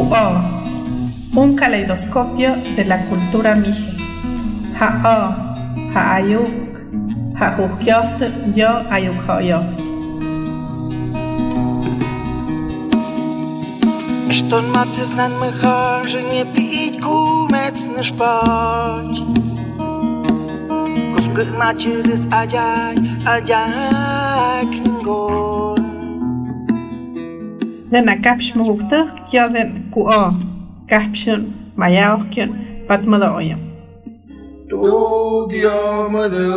QO, un caleidoscopio de la cultura mije. Ha'o, ha'ayuk, ha'jujyoht, yo ayukhoyoht. Что мацис нан мыхан же не пить кумец на шпать. Кусгыт мачис ajay klingon. Den kapsh mugtuk yo den QO, kapshun mayaohkyon patmadoyam. Tug yomadu.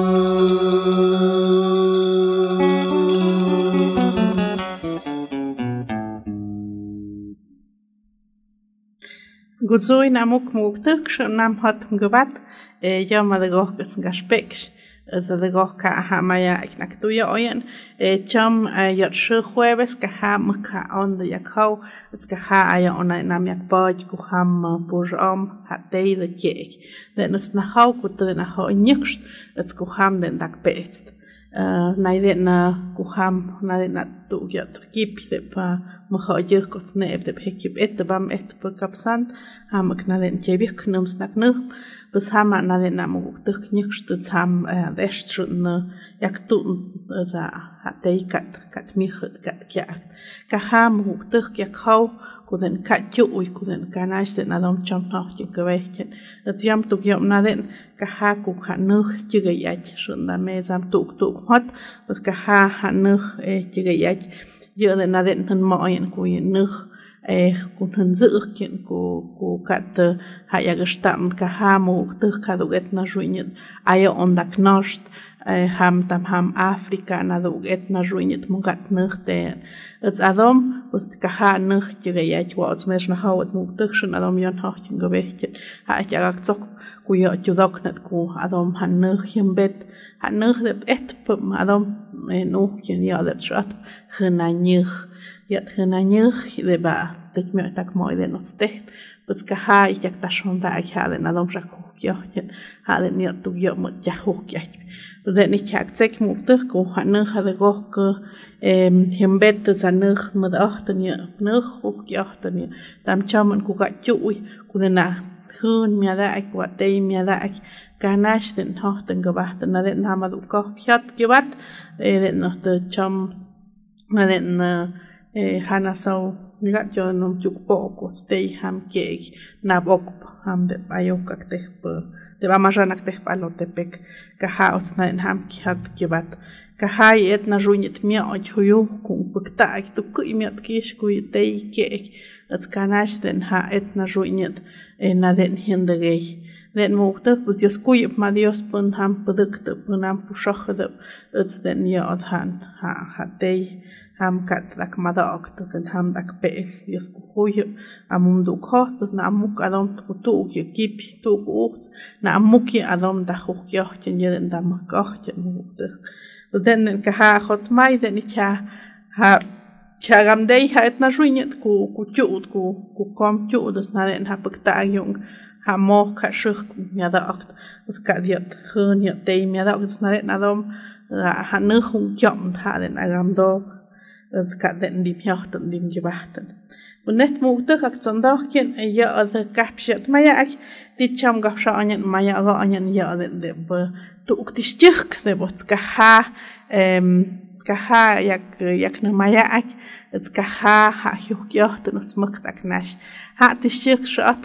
Guzui namuk mugtuk nam hat gebat yo madagoh gaspeks. Zadagog ka hamaya iknaktuya oyen cham yot jueves ka ham ka on de yakho it's ka ha aya on nam yak baj ku ham pujam hatei de kek den is na hau ku de na ho nikst it's ku ham den dak best naiden na ku ham naiden na tu yot kip de pa mo ho yer ko snep de pekip et bam et pa kapsan ham knaden chebik knum snak nu Bus hama na den namu tuk nikst tsam deshtrun jak tu za hatei kat michut kat kya ka ham tuk jak hau kuden kat ju kuden kanash den adom cham noch je geweken dat jam tuk yom na den ka ha ku khanuch je yach shun da me zam tuk hot bus ka ha nuch je yach je den na den han moyen ku nuch kun han zirken ku kat haya gestam ka hamu tuk kaduget na juinet aya ondak nost ham tam ham Afrika na duget na juinet mugat nchte ets adom ust ka ha nchte geyach was mes na hawt mugtuk shon adom yon hachten gewechtet ha ich ja zok ku yo judok net ku adom han nchim bet han nchte et pum adom no ken ya det chat khnanyh yat khnanyh de ba tek me tak moy de not stecht Bus ka ha ich jak ta schon da ich hade na dom rakuk yo hade ni tu yo mo jakuk ya de ni chak tek mu tuk ko han hade go ko himbet za nch mod achten ni nch huk yo ni dam chaman ku ga chu ku de na hun mi da ik wat de mi da ik ganash den hochten gewacht na den ha ma du ko pjat gewacht de noch de cham na den hana so Nigat yo nom juk poko stay ham kek na bok ham de ayok ak teh de bamajan ak teh palote pek ka haots na ham khat kibat ka hai et na junit mi oj huyu ku pekta ak tu ku imiat kish ku tei kek ats kanash den ha et na junit na den hindegei den mokte bus dios kuy ma dios pun ham produkte pun ham pushach de ats den ya adhan ha tei ham kat dak madak den ham dak pets dios ku hoye amum du khot bus na amuk adom tu ki kip tu ucht na amuk adom da khok yo chen den da makach chen mukte bus den ka ha khot mai den ha chagam dei ha et na juinet ku chut ku kom chut das na den ha pakta jung ha mo ka shuk mi da akt bus ka diot hun yo dei mi da akt na den adom ha nu khung chom tha den agam do as kat den dim yachten dim gewachten und net mugte ak zondachken ja the kapshat maya ak dit cham gafsha anyen maya ga anyen ja den de tu uktistik de bots ka ha yak na maya ak ets ka ha yachten us makt ak nash ha tistik shat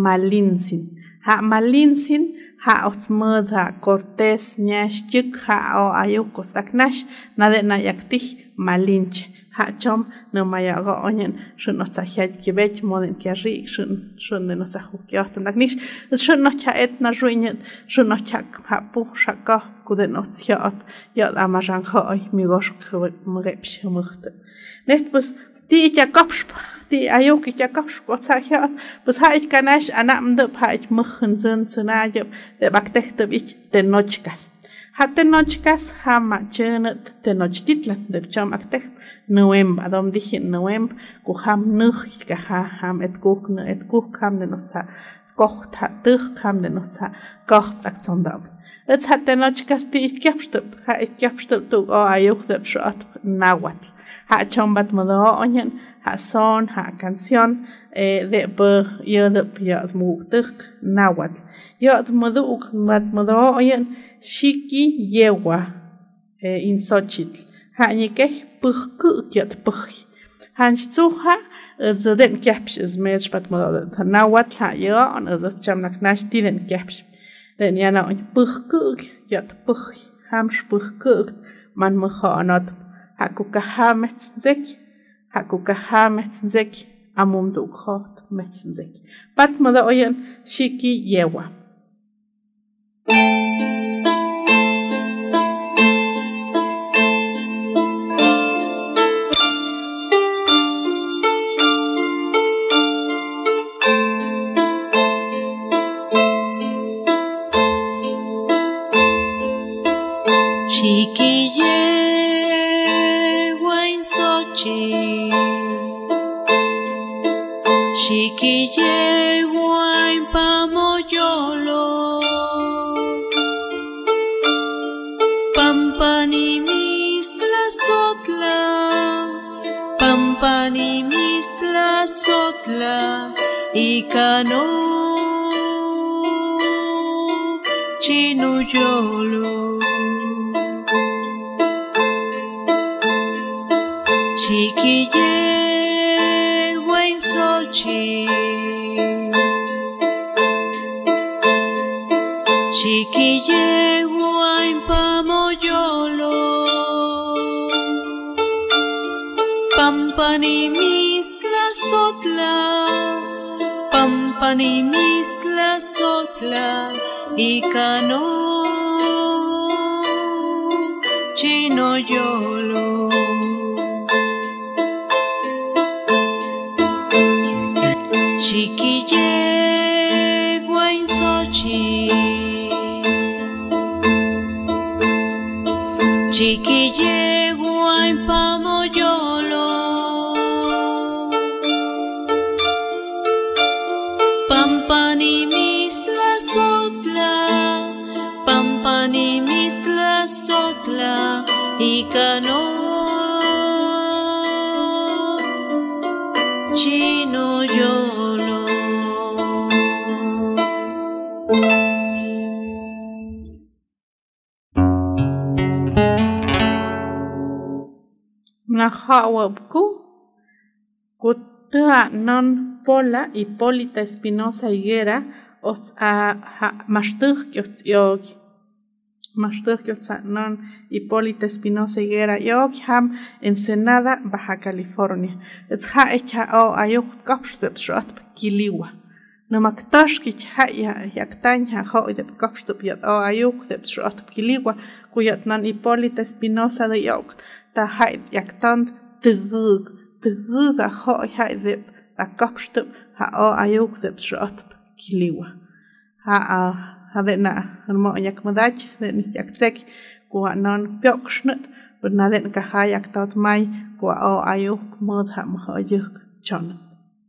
malinsin ha ots mada cortes nyashtik ha o ayukos ak nash na de na yaktih malinch ha chom no maya ga onyen shon otsa hjat gebet moden keri shon no sa hukjat und nicht es shon noch ja et na juinet shon noch ja ha pu shaka kuden otsjat ja amajan kha mi gosh mrebsh mochte net bus di ich ja kapsch di ayuk ich ja kapsch otsa ja bus ha ich kanash anam de ha ich machen sind na ja de baktecht ich den nochkas hat den nochkas ha ma chenet den nochtitlan de cham aktek November adom dich in November ku ham nuch ka ham et kuk kam den noch sa kocht hat durch kam den noch sa kocht sagt sondern jetzt hat der noch gast die ich gabst du ayuk der schat nawat ha chombat modo onyen ha son ha canción de be yod yod muktuk nawat yod moduk mat modo onyen shiki yewa in Xochitl ha nyike puhku yod puh hanchuha zeden kapsh zmes pat modo nawat ha yon az chamnak nash tiden kapsh den yana on puhku yod puh hamsh puhku man mohanot hakuka metzek amum dukhot metzek pat moda oyen shiki yewa shiki Shiki yewa pamoyolo Pampani mistla sotla Ikano chinuyolo Shiki yewa in Xochitl Shiki yewa in pamoyolo Pampani mistla sotla Ikano chinoyolo Shiki yewa in Xochitl Shiki yewa in pamoyolo Pampani mistla sotla Ikano chinoyolo Nahawabku Kutua non Pola Hipólita Espinosa Higuera ots a mashtuk yog non Hipólita Espinosa Higuera yog ham Ensenada Baja California it's ha echa o ayuk kapstet shot kiliwa no maktashki ha yaktanya ho de kapstup yat o ayuk de shot kiliwa kuyat non Hipólita Espinosa de yog ta haid yaktant tugug a ho haid a kapstup ha o ayuk de shot kiliwa ha de na mo yak modach de yaktsek ku non pyokshnut but na den ka ha yaktat mai ku o ayuk mod ha mo ayuk chon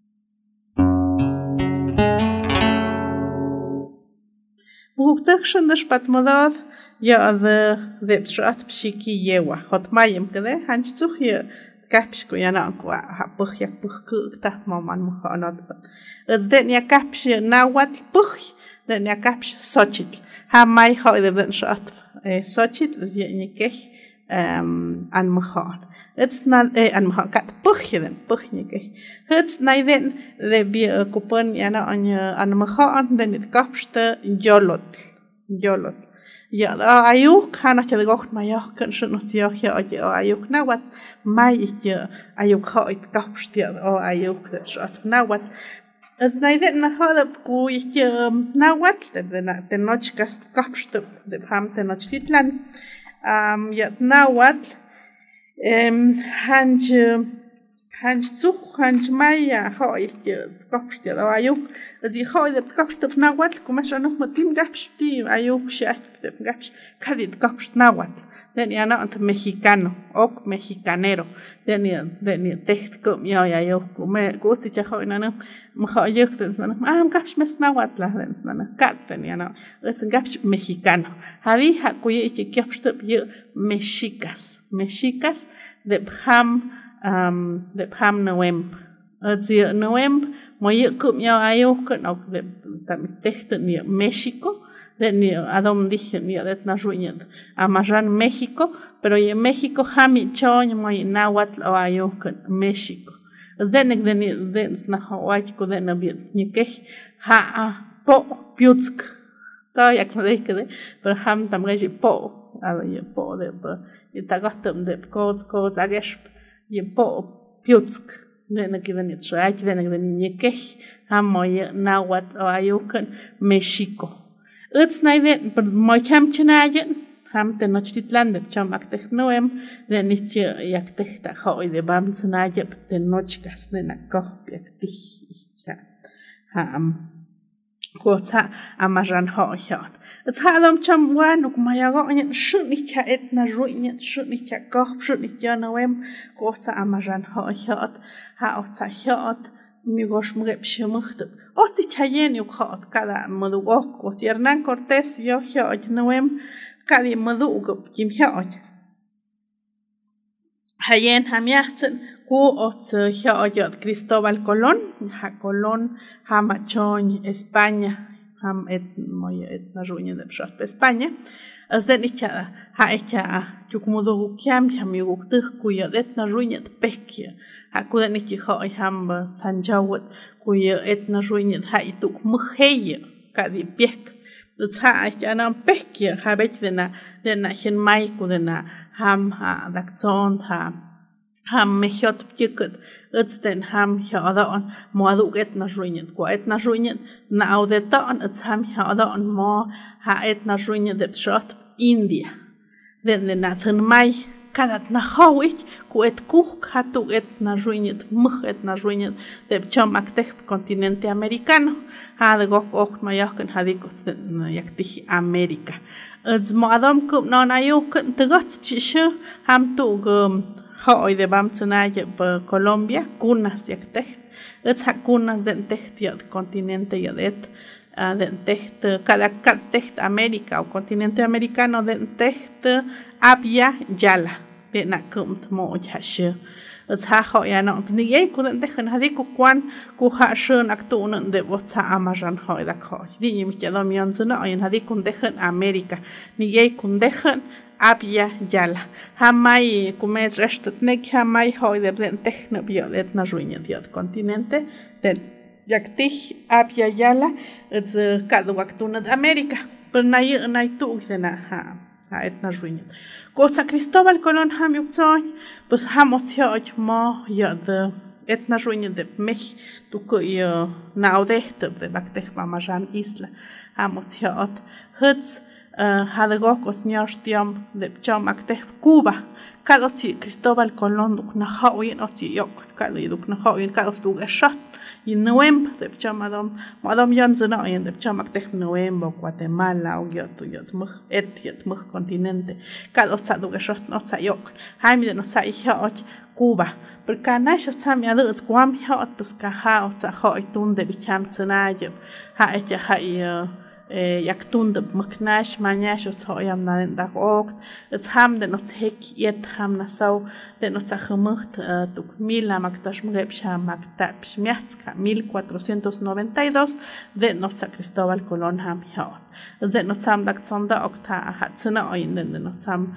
Buktakshan dash pat modad ya de shot shiki yewa hot mayem kede hanchtukh ye kapsh ku yana ku ha puh yak puh ku ta moman mo anot az den ya kapsh nawat puh den ya kapsh Xochitl ha mai ho de den shot Xochitl is ye nikeh an mohan it's not an mohan kat puh den puh nikeh it's naiden de bi kupon yana an mohan den it kapshte yolot ya ayuk kana che gocht ma ya kan schon noch ja ayuk nawat mai ayuk ho it kapshte o ayuk de shot nawat as naiden na halab ku nawat de noch kast kapshte de ham de noch titlan ya nawat hanch maya ho ich kapshte o ayuk as ich ho de kapshte nawat ku mas noch mit tim kapshte ayuk shat de kapsh kadit kapshte nawat denia no mexicano ok mexicanero denia text kum yo ya yo me gusti cha hoy nana ma yo nana gaps mes nawat la nana kat denia no es gaps mexicano hadi ha kuye che kyapst yo mexicas de ham november azia november mo yo kum yo ayo kan ok de tam text ni México de adom dije ni de na ruñet amarran México pero en México hami choñ moy nahuatl o ayo con México es de na hawaii ko de na bien ni que ha po piutsk to yak no de que pero ham tam ge po a ye po de y tagatum de codes agesh ye po piutsk de na que de ni trai de na de ni que ham moy nahuatl o ayo con México. It's neither but my camp chinayan, ham the nochtitlan de chamak technoem, then it yak techta hoy de bam tsanayap the nochkas de na kopyak ticha. Quota amaran ho shot. It's hadam cham one of my agon shunicha et na ruin shunicha kop shunicha noem, quota amaran ho shot, ha ota shot. Mi gosh mugep shmucht oti chayen yu khot kada madugok ko Hernán Cortés yo hoj noem kadi madugop kim hoj hayen hamiatzen ku ot hoj Cristóbal Colón ha Colón ha machon España ham et moy et na ruña de shot España as den icha ha echa yukmudu kyam mi guktuk ku yo et na ruña pekia Hakuden iki hoy hamba Sanjawat kuya etna ruinit haituk muheya kadi piek tsa jana pekya habek dena hen mai kudena ham ha dakton ham mehot pikut utsten ham hadon moadu etna ruinit ko etna ruinit na audeton ham hadon mo ha etna ruinit de shot India den nathan mai Kadat na hawich ku et kuk hatu et na ruinit muh et na ruinit de chom aktek continente americano ha de gok ok mayaken hadikot de yaktih America az moadam kup no na yok te gots chishu ham tu hoy de bam tsnaye be Colombia kunas yakteh et kunas de techt yat continente yadet den techt cada techt America o continente americano den techt Abya Yala de na kumt mo chashe it's ha ho ya no ni ye ku den dechen hadi ku kwan ku ha shön aktun de wotsa amaran ho da ko di mi ke do mion zuna en hadi kun dechen America ni ye kun dechen Abya Yala ha mai ku mes restet ne ha mai ho de den techno bio de na ruin de continente den yaktih Abya Yala it's ka do aktun de America pero na tu de na ha etna ruin Cosa Cristóbal Colón ham yuksoy pues hamos hoj mo ya de etna ruin de mech tu ko yo naudecht de baktech mamaran isla hamos hot huts hade gokos nyorstiam de chamaktech Cuba cada ti Cristóbal Colón duk na hawin oti yok cada duk na hawin cada stu shot in November de chamadom madam yanzena in de chamaktech November Guatemala o yot yot mug continente cada otsa duk shot no sa yok haimi de no sa hot Cuba porque nash tsam ya de squam hot pues ka ha otsa hoy tun de bicham tsunaye ha echa ha yaktun de maknash manyash hoyam na da ok es ham de no hek yet ham na so de no tsahmucht tuk mila maktash mgebsha maktapsh miatska 1492 de no Cristóbal Colón ham hot es de no tsam dak tsonda okta hatsna oin de no tsam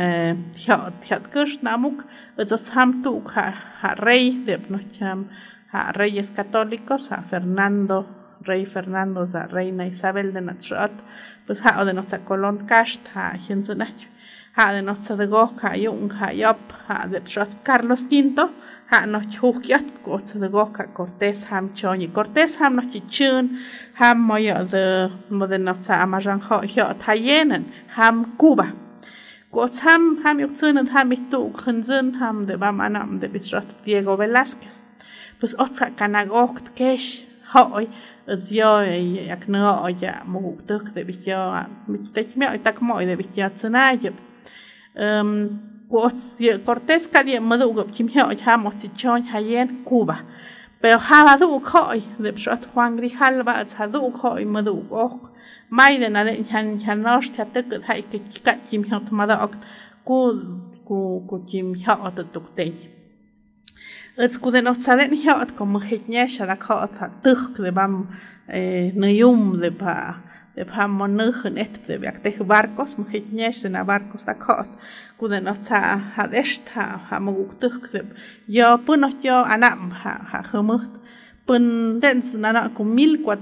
hot kush namuk es ham tuk ha rey de no cham ha reyes católicos a Rey Fernando za Reina Isabel de Natrat pues ha de notsa Colón kast ha hinzenach ha de notsa de goka yung ha yop ha de Natrat Carlos V ha no chukyat gotsa de goka Cortés ham choni Cortés ham no chichun ham moyo de notsa amaran ho tayenen ham Cuba gots ham yuktsun ham itu khunzun ham de bamanam de Bisrat Diego Velázquez pues otsa kanagokt kesh hoy yo yak no ya mo tuk de bicho mit tek me tak mo de bicho tsnaye Cortés kali madugo kimhyo hamo chichon hayen Cuba pero habadu khoi de shot Juan Grijalva hadu khoi madugo mai de na de hanosh tatek hai ke kimhyo tmadok ku kimhyo tatukte it's kuden otsaden hyot como hitnyesha da khot tuk de bam nayum de pa monuchen et de yakte barcos hitnyesha na barcos da khot kuden otsa hadest ha moguk de yo punot yo anam ha khumut pun den na con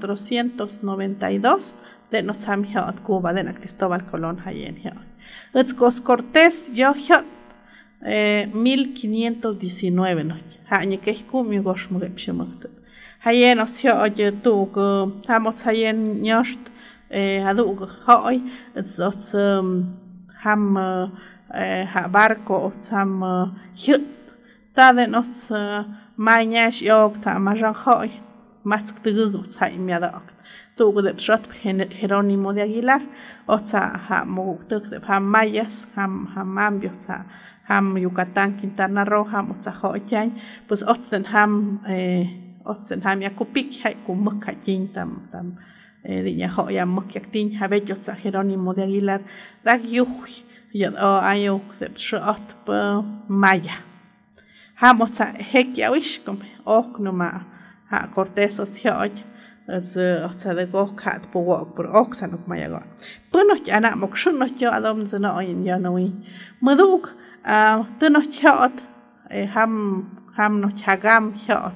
1492 de notsam hyot Cuba de Cristóbal Colón hayen hyot it's Cortés yo hyot 1519 no hañe que kumyo gosh mugepshimut hayen osyo oye tu hamos hayen nyost adu hoy it's ham ha barco sam hyut ta de nots mañash yok ta majan hoy matsk tugu tsai miada tu de shot Jerónimo de Aguilar otsa ha muguk de ham mayas ham mambio tsa ham Yucatán, Quintana Roo, ham otsahoyan, pues otsten ham yakupik hay kumuk hayin tam dinya hoya muk yaktin habet otsa Jerónimo de Aguilar dag yuh yad ayo de shot maya ham otsa hek yawish kom oknuma ha Cortés oshoy as otsa de gokhat po por oksanuk maya go punot ana mokshunot yo adom zena oyin yanowi maduk tu no chot ham no chagam chot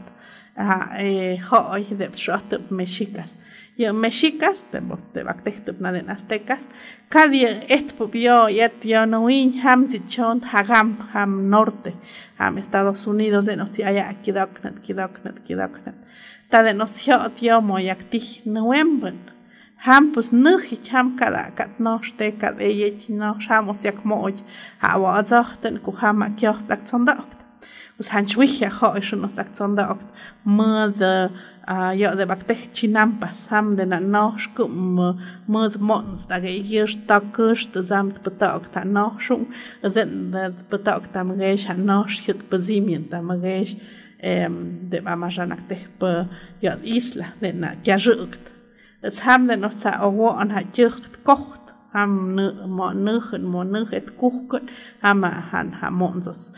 hoy de shot mexicas yo mexicas de baktecht na de aztecas kadie et popio yet yo no win ham chichon ham norte ham Estados Unidos de no si haya kidoknat ta de no chot yo moyakti november ham pues nuhi ham kada kat noste kad eyet no shamos yak moj ha wa zachten ku ham kyo tak tsondokt us han chwicha ho is no tak tsondokt mud yo de baktech chinampas ham de na nosh kum mud mons da ge yers takus de zamt betak ta no shung zen de betak tam gesh han nosh hit bezimien tam gesh de amajanak te yo isla de na jajukt it's ham de not sa owo an ha jucht kocht ham mo nuchet kuchen ham han monsos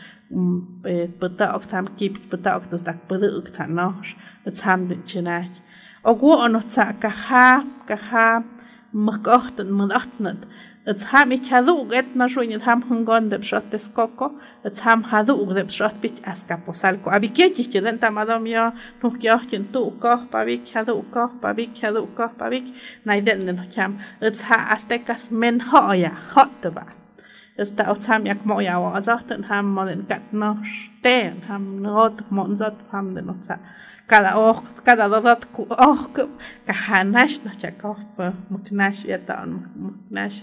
betak tam kip betak das dak bedukt han noch it's ham de chinach owo an not sa ka ha makochten modatnet it's ham ich hadu get na shoyn ham hungon de shot des koko it's ham hadu de shot bit Azcapotzalco abikech ich den tamadom yo nuk yochen tu ko pavik hadu nay den no kam it's ha aztecas men hoya hotba it's ta otsam yak moya wa zaten ham moden kat no sten ham not monzot ham de no sa cada dodot ku kahanash na chakov muknash yatan muknash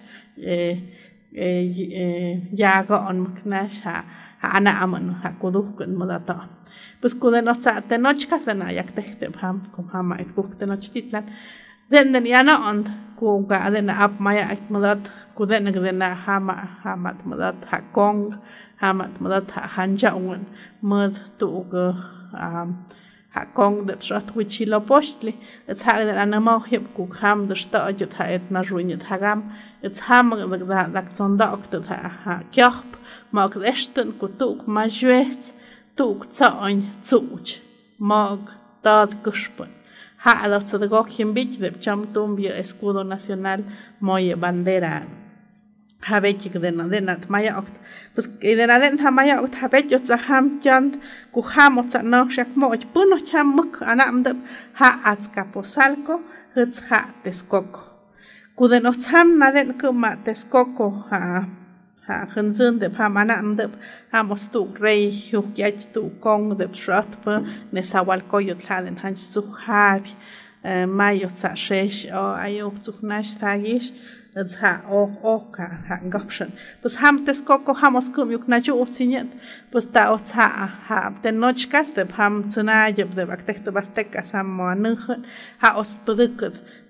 yago on muknash ha ana aman ha kudukun modata pues kuden otsa te nochkas na yak tehte ham kum hama it kukte nochtitlan den yana on ku ga den ap maya it modat kuden na hama modat ha kong hama modat ha hanjaun mod tu go ha kong de shot Huitzilopochtli it's ha de anamo hip ku ham de sta jut ha et na ruinit hagam it's ham da tsondokt ha kyop mag esten ku tuk majwet tuk tsain tsuch mag dad guspon ha da de gokhim bit de chamtum bi escudo nacional moye bandera habechik de nat maya okt pues de naden maya okt habech ot ham chant ku ham ot no shak mo puno cham muk anam de ha Azcapotzalco hits ha Texcoco ku de no cham naden kuma Texcoco ha khunzun de ham anam de ha mostu rey hu yach tu kong de shot pa Nezahualcóyotl haden han su ha mayo tsa shesh o ayo tsuknash tagish it's ha oka ha goption pues ham Texcoco hamos kum yuk na ju usinyet pues ta otsa ha de nochkas de ham tsna yeb de baktek de bastek asam mo nuh ha os tuduk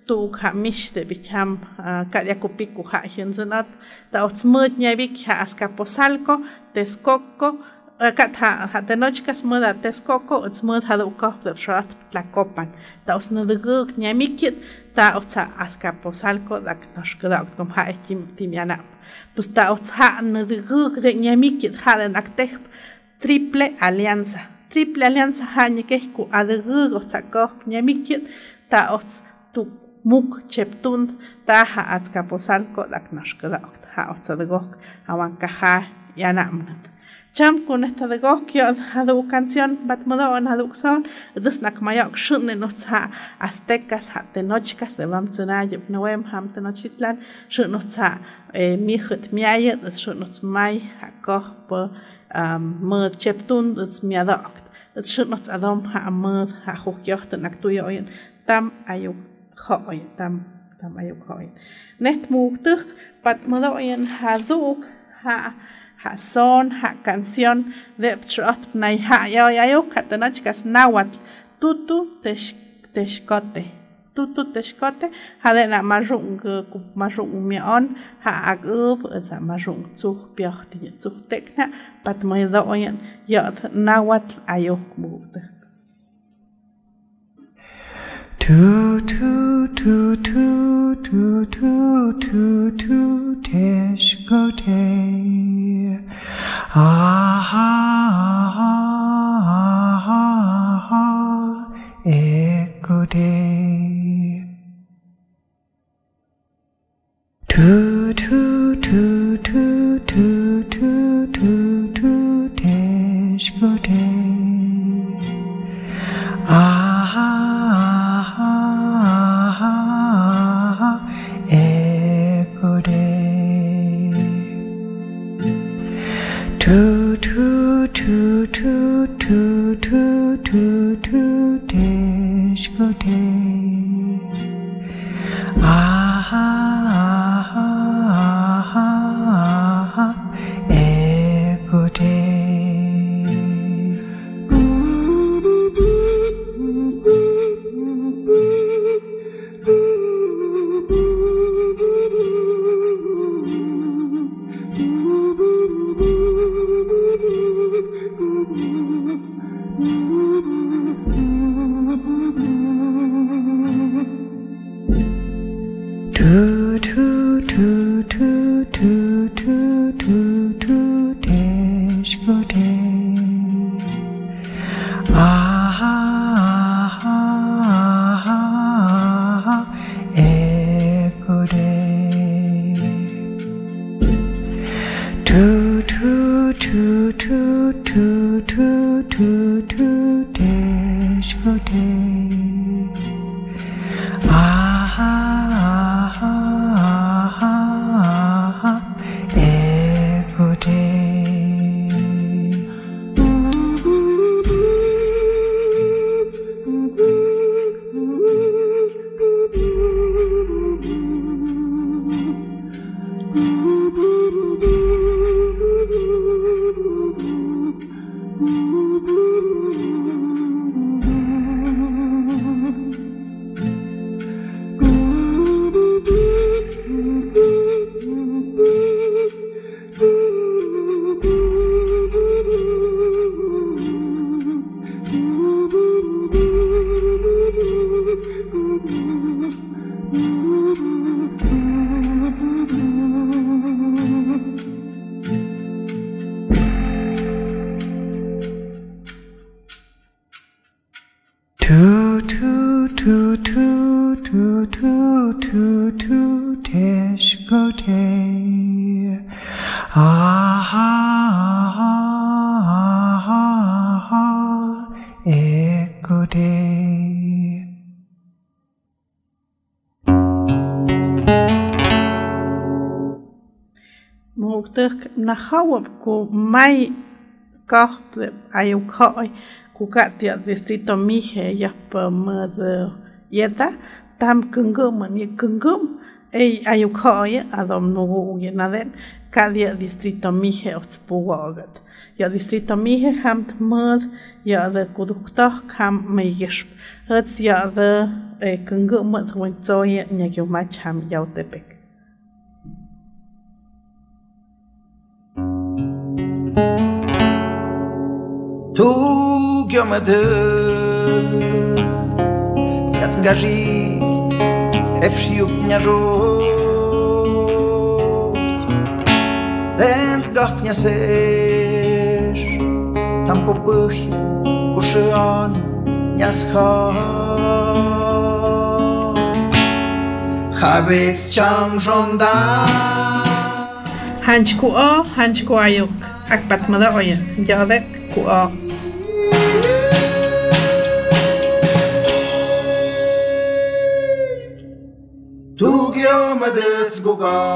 tu kamish de bicham kadia kupiku ha hinzenat ta otsmut nyavik ha Azcapotzalco Texcoco ha tenochkas muda Texcoco otsmut ha duko de shrat Tlacopan ta osnuduguk nyamikit ta otsa Azcapotzalco dak noshkada kom ha timiana pues ta otsa nuduguk de nyamikit ha de nakteh Triple Alianza ha nyekehku aduguk otsako nyamikit ta ots tu muk cheptund ta ha Azcapotzalco dak noshkada ha otsa dugok awanka ha yanamnat cham con esta de gokio hadu canción batmodon hadu son zesnak mayok shunne notsa aztecas ha tenochkas de vamtsanayep noem ham tenochtitlan shunotsa mihut miayet shunots mai hakoh po mod cheptun es miadokt es shunots adom ha mod ha hokyocht naktuyoyen tam ayuk hoy tam ayuk hoy net muktuk batmodoyen haduk ha son ha canción de trot nay ha yo katanachkas nahuatl tutu teshkote ha de na marung mion ha agub za marung tsuh piochti tsuh tekna pat moidoyen yot nahuatl ayok mukte Tu teshkote ekote tu teshkote Nahawab ku mai kah ayuk hoy ku katia distrito Mije ya pamad yeta tam kungum ni kungum ayuk hoy adom nugu yenaden kadia distrito Mije otspuwagat ya distrito mihe ham tmud ya de kudukto ham meyesh hats ya de kungu mut wenzoye nyagyo macham yautepek. Tu giomadec Jacgaži Efšiuk mňažuť Dens gafňa seš Tam popych Kušian Njaschá Chabec čam žonda Hančku ajuk Akpat mada oye Jadek ku o Tugyo madets guga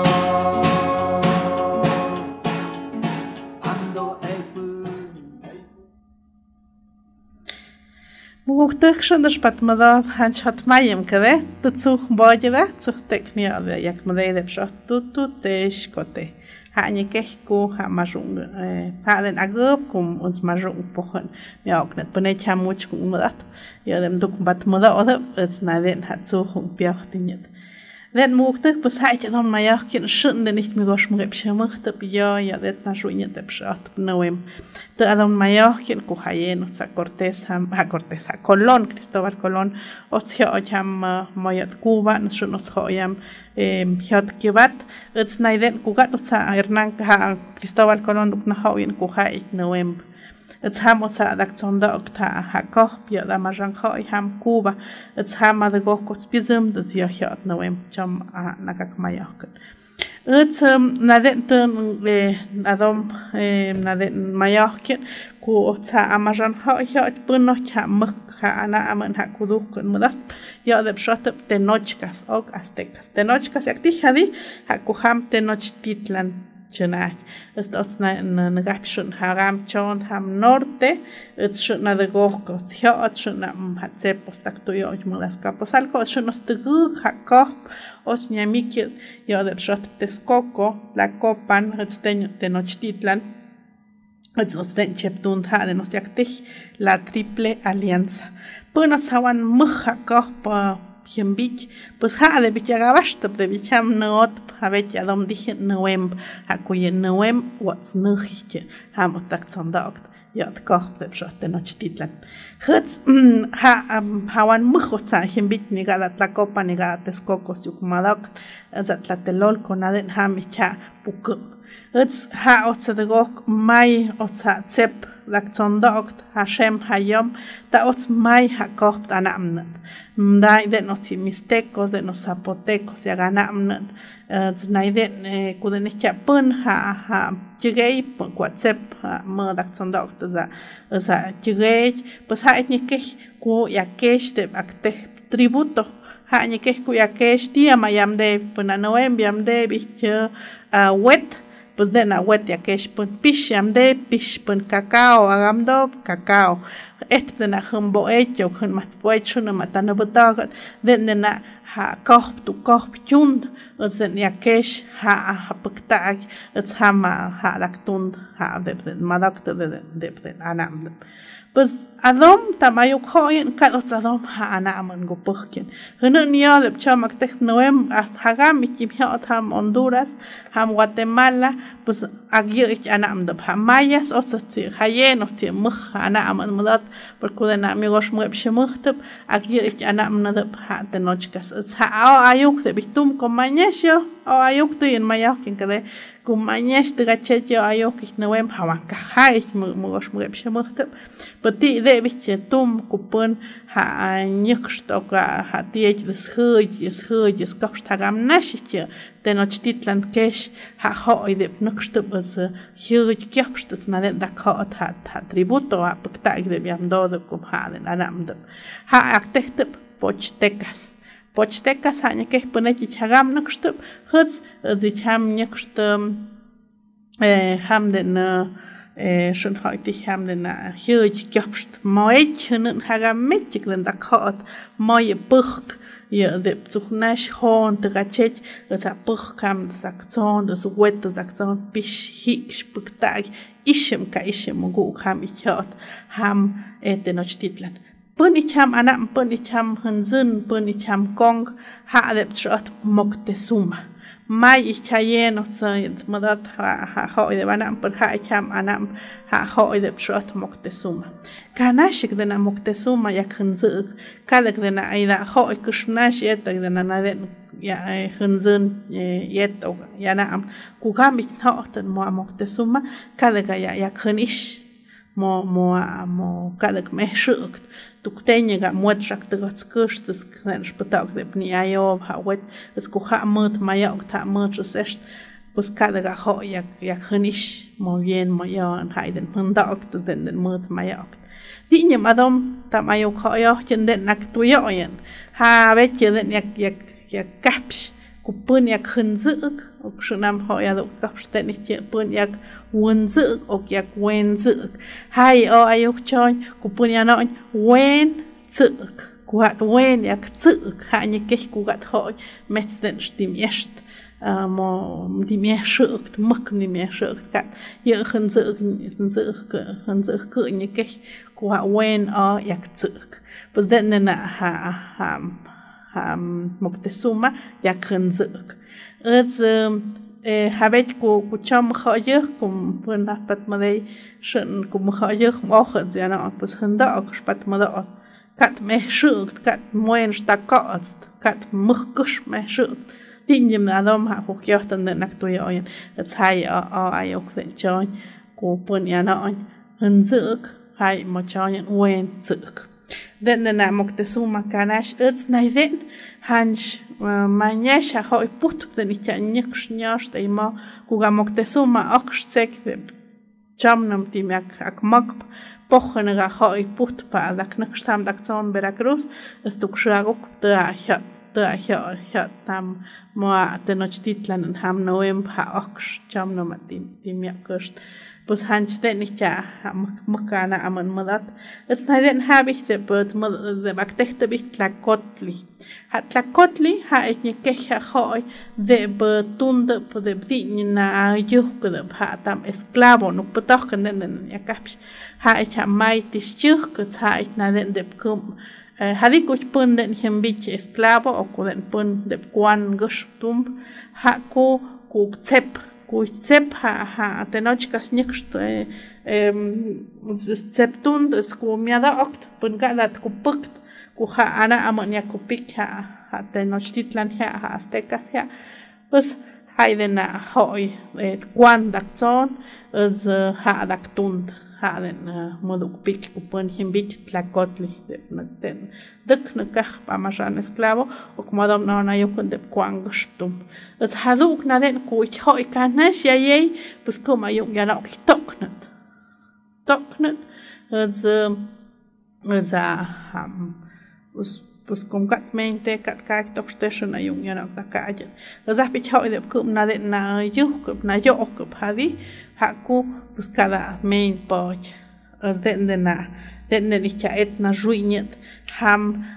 Mugtych szandasz patmada hanch hat majem kade tsuch bojeda tsuch teknia jak madede pshat tu tesh kote hanye kehku ha majung palen agop kum uns majung pochen mir auch net bene chamuch kum madat ja dem duk patmada oder es naden hat suchung biachtinjet Wenn mugtych bis heute dann mal ja kein Schön nicht mehr was mir gemacht habe ja det na ruine te pshat noem da dann mal ja kein kuhayen und sa Cortés ha Colón Cristóbal Colón otsja ham mayat Cuba und schon os hoyam hat gebat ets naiden kugat sa Hernán ha Cristóbal Colón duk na hoyen kuhay noem It's ham otsa daktsonda okta hakop ya da majanko ham Cuba it's ham the gokot spizum the ziachat noem cham nakakmayok it's nadenten nadom naden mayok ku otsa amajanko ya bunno cham ha ana aman hakuduk mudat ya de shot te nochkas ok aztecas te nochkas yakti hadi hakuham te nochtitlan Chenach ist das eine Gapschon haram chon ham norte it's schon na de goko tjot schon hat sepos taktuyo mulas kapos alko schon os de hakop os nyamiki yo de shot teskoko la copan it's de nochtitlan it's nos den cheptun ha de nos yaktich la triple alianza bueno sawan mhakop Himbich, pues ha de bichagabashtop de bicham not havet yadom dich noem hakuyen noem what's nuchike hamot taktsondogt yat kocht de shot de nochtitlan huts hawan muchotsa himbich nigadat la copa nigadat skokos yukmadok zatlatelol konaden hamicha puk huts ha otsa de gok mai otsa tsep laktsondogt hashem hayom ta ots mai hakopt anamnat Dai de nos mixtecos de nos zapotecos ya ganamnat znaiden kudenich pun ha chigei WhatsApp ma daktsondok za chigei pues ha etnikech ku yakesh de akte tributo ha etnikech ku yakesh dia mayam de puna noembiam de bich wet pues de na wet yakesh pun pisham de pish pun cacao agamdo cacao de na humbo echo kun mat poechuna matana butagat de na ha kop tu kop chund uns den yakesh ha paktag it's hama ha laktund ha de madak de anam pues adom tamayuk hoyen kalot adom ha anaman go puhkin hunu niya de chamak tek noem hagam mikim ham Honduras ham Guatemala pues agir ich anam de mayas otsati hayen oti mukh anaman mudat por kudena amigos muebshmuhtub agir ich anam de ha de nochkas ha ayuk de bitum komañesho o ayuk tu in mayakin kade kumañesh de gachecho ayuk ich noem hawan ka ich mugos muebshmuhtub Pati de biche tum kupun ha nyukstoka ha tiech des huj skopstagam nashiche de nochtitlan kesh ha hoy de nukstub as huj kyapstats na da kot ha tributo a paktag de biamdo de kum ha de anam de ha aktehtub pochtecas ha nyekeh puneki chagam nukstub huts zicham nyukstum ham den schon heute haben den huge gabst moich und hagam mit den da kot moje buch ja de zuchnash hon de gachet das buch kam das akzon das wet das akzon bis hik spuktag ishim gu ham ichot ham tenochtitlan pun icham anam pun icham hanzun pun icham kong ha dep trot Moctezuma mai ichayen otsayt madat ha hoide banam pun ha icham anam ha hoide trot Moctezuma kanashik dena Moctezuma yak hanzuk kadak dena aida hoi kushnash etak dena naden ya hanzun yet yanam kugam ichot mo Moctezuma kadak ya khanish mo kadak meshuk tukteña ga muetrak de gatskustes knen spetak de pniayo ha wet es ku ha mut mayok ta mut sest pues kada ga ho yak khanish mo bien mo yon haiden pundak den mut mayok diña madom ta mayo kho yo chen den nak tu yo yen ha ve chen yak kaps ku pun yak khnzuk ok shunam ho ya do kaps den ich pun yak wonzuk ok yak wenzuk hai o ayok choy ku pun ya no wen zuk ku hat wen yak zuk ha ni kech ku gat ho met den stim est mo di mir schukt mak ni mir schukt gat ye khnzuk ku ni kech ku ha wen o yak zuk pues den na ha Moctezuma yak khnzuk ets habet ku cham khoye kum pun pat madei shen kum khoye mochen ja na pues handa ak spat mada kat me shukt kat moen stakot kat mukush me shukt dinjem adom ha ku kyotan den nak tu yoyen ets hai a ayok den choy ku pun ya na hanzuk hai mo choyen wen zuk den na Moctezuma kanash ets naiden hanj mañasha hoy put den ich nyks nyast ima kuga Moctezuma okstek chamnam timak ak mak pochen ga hoy put pa dak nakstam dak zon Veracruz estuk shagok ta tam mo tenochtitlan ham noem ha oksh chamnam timak kost pues hanch den ich makana aman madat ets naiden hab ich de bot de baktechte bich tlakotli hat tlakotli ha ich ne kecha hoy de betund de dinna yuk de ha tam esclavo no petoch den yakapsh ha ich mai tischuk ha ich naiden de kum hadik uch pun den hembich esclavo o den pun de kwan gustum ha ku tsep kuitsep ha tenochkas nyekst septund skumiada okt pun gadat kupukt ku ha ana amanya kupik ha tenochtitlan ha aztecas ha pues haidena hoy kwan dakzon az ha daktund ha den moduk pik kupun himbit tlakotli den dek nakah pamajan esclavo ok modom no na yokun de kwangustum az haduk na den ku hoy kanash yay pues kuma yok yana ok toknat az pues kum kat mente kat kak toksteshon na yok yana ok kajen az apich hoy de kum na den na yok na yok hadi haku pues cada main poch as den ich etna ruinet ham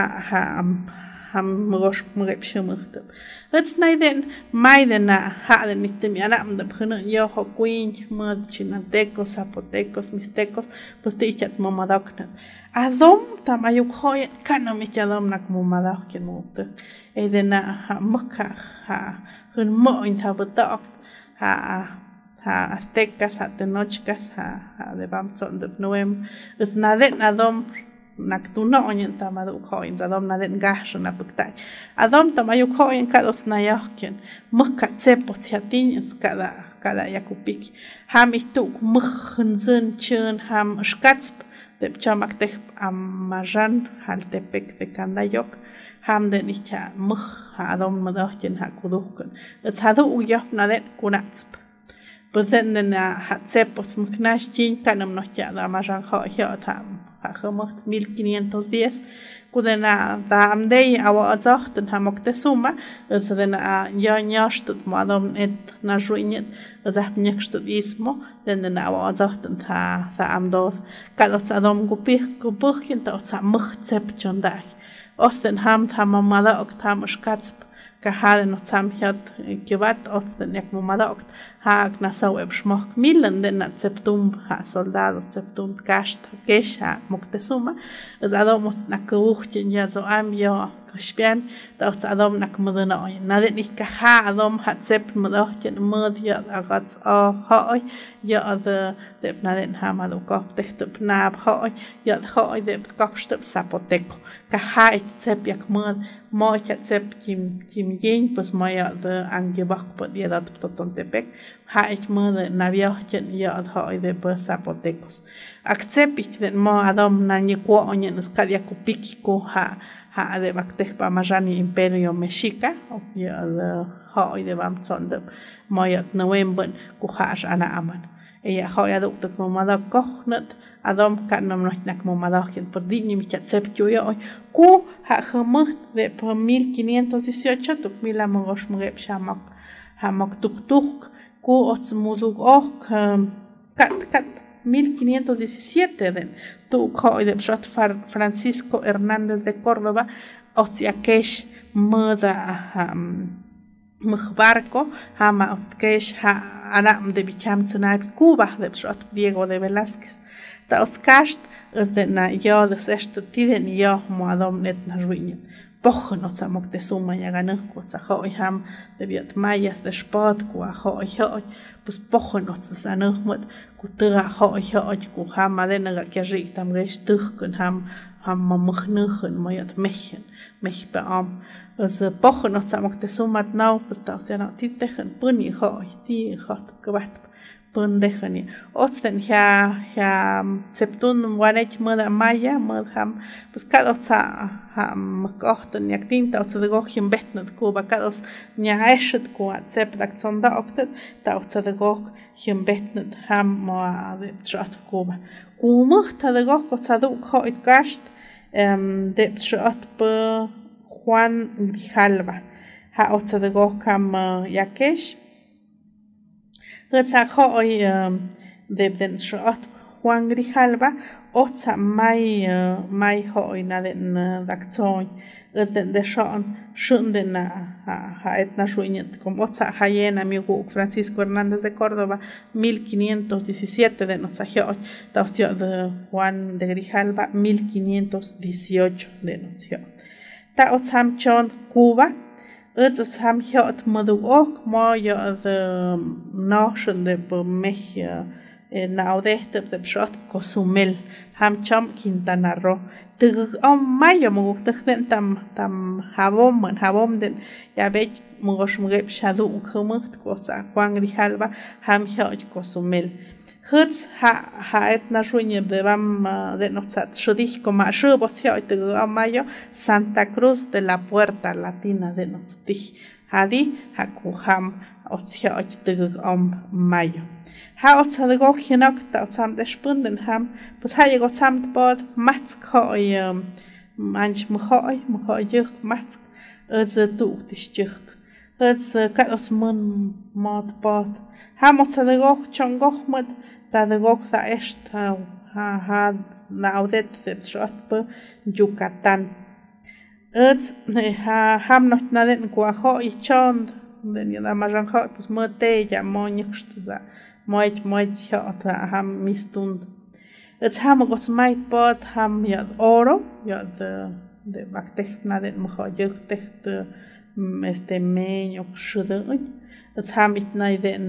mogosh mugepshmucht ets naiden maidena ha den nicht mi anam de khna yo ho queen mod chinantecos zapotecos mixtecos pues tichat momadoknat adom tamayuk hoy kanam ich adom nak momadok ken mut edena ha makha ha hun mo intabotok ha aztecas ha tenochcas ha de bamson de noem es naden adom nak tu no onyen tamadu khoin adom naden gash na puktai adom tamayu khoin kados na yakin mukka tsepot yatin kada yakupik ham ituk mukhnzun chun ham shkatsp de chamak te amajan haltepek de kandayok ham den icha mukh adom madahkin ha kudukun es hadu uyap naden kunatsp pues den hat sepos mknash chin kanam no ya da majan kho tam ha khomot 1510 kudena da amdei awa azachten ha Moctezuma es den ya nyasht madam et na ruinet es hab nyakst ismo den awa azachten ha amdos kadot adom gupich ta sa mkhtsep chondak osten ham mamada ok tam shkatsp kahal no samhyat kivat osten yak mamada ok haak na saweb shmok milan de na septum ha soldados septum kast kesha Moctezuma az adom na kuchen ya zo am yo kashpian da az adom na kmudana oy na de ik ha adom hat sep mudochen mud ya agats a hoy ya de na den ha malo kop techt na hoy ya hoy de kopstop Zapoteco ka ha ik sep yak mud mo chat sep kim yin pues moya de angebak po dia dat Totontepec ha ik mud na viochen ya hoy de Zapotecos accept ik den mo adom na ni ko onyen skadia kupikiko ha de baktech Majani Imperio Mexica o ya de hoy de bamson de moya november ku hash ana aman ella hoy adukta mamada kohnat adom kanam nak mamada kin por dini mi chatsep yo ku ha khamut de 1518 tuk mila mogosh mugep hamak tuk ku otsmuduk ok kat 1517 den tu hoy de Francisco Hernández de Córdoba otsiakesh moda barco hama ostkesh ha anam de bicham tsanai Cuba de Diego de Velázquez ta oskast es de na yo de sexto tiden yo moadom net na ruinen pochen otsa Moctezuma ya ganó otsa hoy ham de biot mayas de spot ku hoy pues pochen otsa sanot ku tura hoy ku ham de na ke ritam gestuk kun ham mamkhnuchen moyat mech beam as pochen otsa Moctezuma now pues ta na titechen puni hoy ti hot gebat pundechani otsen ja septun wanech moda maya modham pues cada otsa ham kohten jak tinta otsa de gochim betnat Cuba cada os nya eshet ku accept dak sonda optet ta otsa de goch him betnat ham mo de trot Cuba ku mohta de goch otsa du hoit gast de trot pe Juan Grijalva ha otsa de goch kam yakesh Ritsa hoy de den trot Juan Grijalva otsa mai hoy na den daktoy es den de shun den ha etna ruinet como otsa hayena mi Francisco Hernández de Córdoba 1517 de otsa hoy ta de Juan de Grijalva 1518 de otsa ta otsam chon Cuba it's ham hot madu ok mo yo the notion de mech now de shot Cozumel ham cham Quintana Roo tu mayo mo gukten tam habom den ya be mo gosh mo gep shadu khumuht ko sa Juan Grijalva ham hot Cozumel Huts ha etna ruine de bam de notsat shudich koma shubos hot mayo Santa Cruz de la Puerta Latina de notstich hadi hakuham otshoch de mayo ha otsa de gochinok ta otsam de spunden ham pues ha llegó samt bod matsk hoy manch mohoy juk matsk az tu tishjuk az ka otsmun mod bod ham otsa de goch chongoch mod ta de goch ta est ha naudet de shot Yucatán az ham not naden kwa hoy chond den ya maran hot pues mote ya moñxta moit hot ham mistund az ham got might pot ham ya oro ya de baktech naden mohoy techt meño shudun az ham it naden